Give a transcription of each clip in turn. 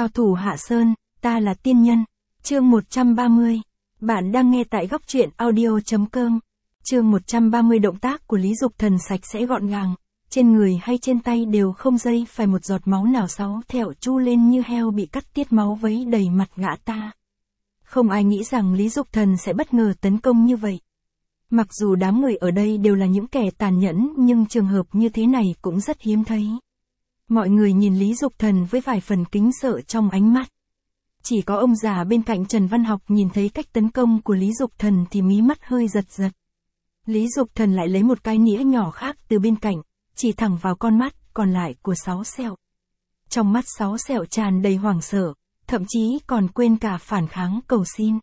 Cao thủ Hạ Sơn, ta là tiên nhân. Chương 130. Bạn đang nghe tại góc truyện audio.com. Chương 130. Động tác của Lý Dục Thần sạch sẽ gọn gàng, trên người hay trên tay đều không dây phải một giọt máu nào. Sáu thẹo chu lên như heo bị cắt tiết máu vấy đầy mặt gã ta. Không ai nghĩ rằng Lý Dục Thần sẽ bất ngờ tấn công như vậy. Mặc dù đám người ở đây đều là những kẻ tàn nhẫn, nhưng trường hợp như thế này cũng rất hiếm thấy. Mọi người nhìn Lý Dục Thần với vài phần kính sợ trong ánh mắt. Chỉ có ông già bên cạnh Trần Văn Học nhìn thấy cách tấn công của Lý Dục Thần thì mí mắt hơi giật giật. Lý Dục Thần lại lấy một cái nĩa nhỏ khác từ bên cạnh, chỉ thẳng vào con mắt còn lại của Sáu Sẹo. Trong mắt Sáu Sẹo tràn đầy hoảng sợ, thậm chí còn quên cả phản kháng cầu xin.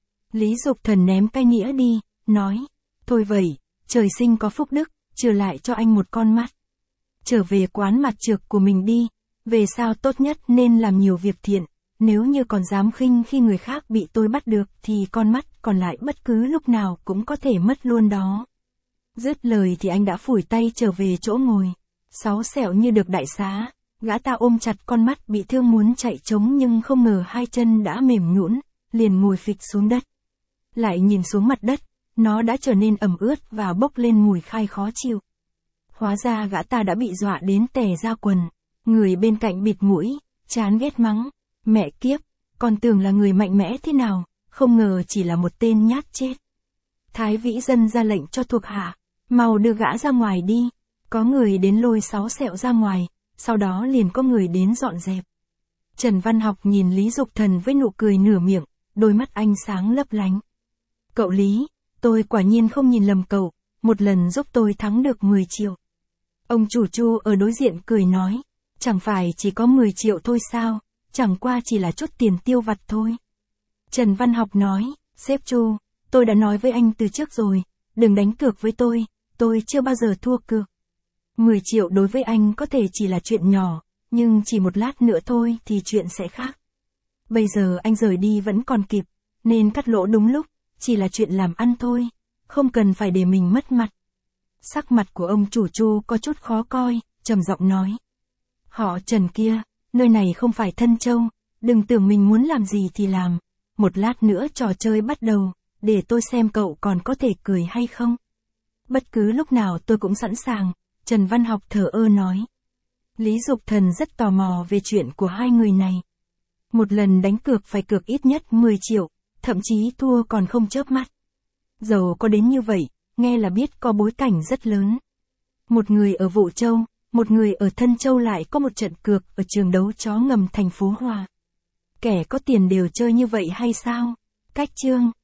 Lý Dục Thần ném cái nĩa đi, nói, thôi vậy, trời sinh có phúc đức, trừ lại cho anh một con mắt. Trở về quán mặt trược của mình đi, về sau tốt nhất nên làm nhiều việc thiện, nếu như còn dám khinh khi người khác bị tôi bắt được thì con mắt còn lại bất cứ lúc nào cũng có thể mất luôn đó. Dứt lời thì anh đã phủi tay trở về chỗ ngồi. Sáu Sẹo như được đại xá, gã ta ôm chặt con mắt bị thương muốn chạy trống nhưng không ngờ hai chân đã mềm nhũn, liền ngồi phịch xuống đất. Lại nhìn xuống mặt đất, nó đã trở nên ẩm ướt và bốc lên mùi khai khó chịu. Hóa ra gã ta đã bị dọa đến tè ra quần. Người bên cạnh bịt mũi, chán ghét mắng, mẹ kiếp, còn tưởng là người mạnh mẽ thế nào, không ngờ chỉ là một tên nhát chết. Thái Vĩ Dân ra lệnh cho thuộc hạ, mau đưa gã ra ngoài đi. Có người đến lôi Sáu Sẹo ra ngoài, sau đó liền có người đến dọn dẹp. Trần Văn Học nhìn Lý Dục Thần với nụ cười nửa miệng, đôi mắt anh sáng lấp lánh. Cậu Lý, tôi quả nhiên không nhìn lầm cậu, một lần giúp tôi thắng được 10 triệu. Ông chủ Chu ở đối diện cười nói, chẳng phải chỉ có 10 triệu thôi sao, chẳng qua chỉ là chút tiền tiêu vặt thôi. Trần Văn Học nói, sếp Chu, tôi đã nói với anh từ trước rồi, đừng đánh cược với tôi chưa bao giờ thua cược. 10 triệu đối với anh có thể chỉ là chuyện nhỏ, nhưng chỉ một lát nữa thôi thì chuyện sẽ khác. Bây giờ anh rời đi vẫn còn kịp, nên cắt lỗ đúng lúc, chỉ là chuyện làm ăn thôi, không cần phải để mình mất mặt. Sắc mặt của ông chủ Chu có chút khó coi, trầm giọng nói. Họ Trần kia, nơi này không phải Thân Châu, đừng tưởng mình muốn làm gì thì làm. Một lát nữa trò chơi bắt đầu, để tôi xem cậu còn có thể cười hay không. Bất cứ lúc nào tôi cũng sẵn sàng, Trần Văn Học thở ơ nói. Lý Dục Thần rất tò mò về chuyện của hai người này. Một lần đánh cược phải cược ít nhất 10 triệu, thậm chí thua còn không chớp mắt. Dầu có đến như vậy, nghe là biết có bối cảnh rất lớn. Một người ở Vũ Châu, một người ở Thân Châu lại có một trận cược ở trường đấu chó ngầm thành phố Hòa. Kẻ có tiền đều chơi như vậy hay sao? Cách chương.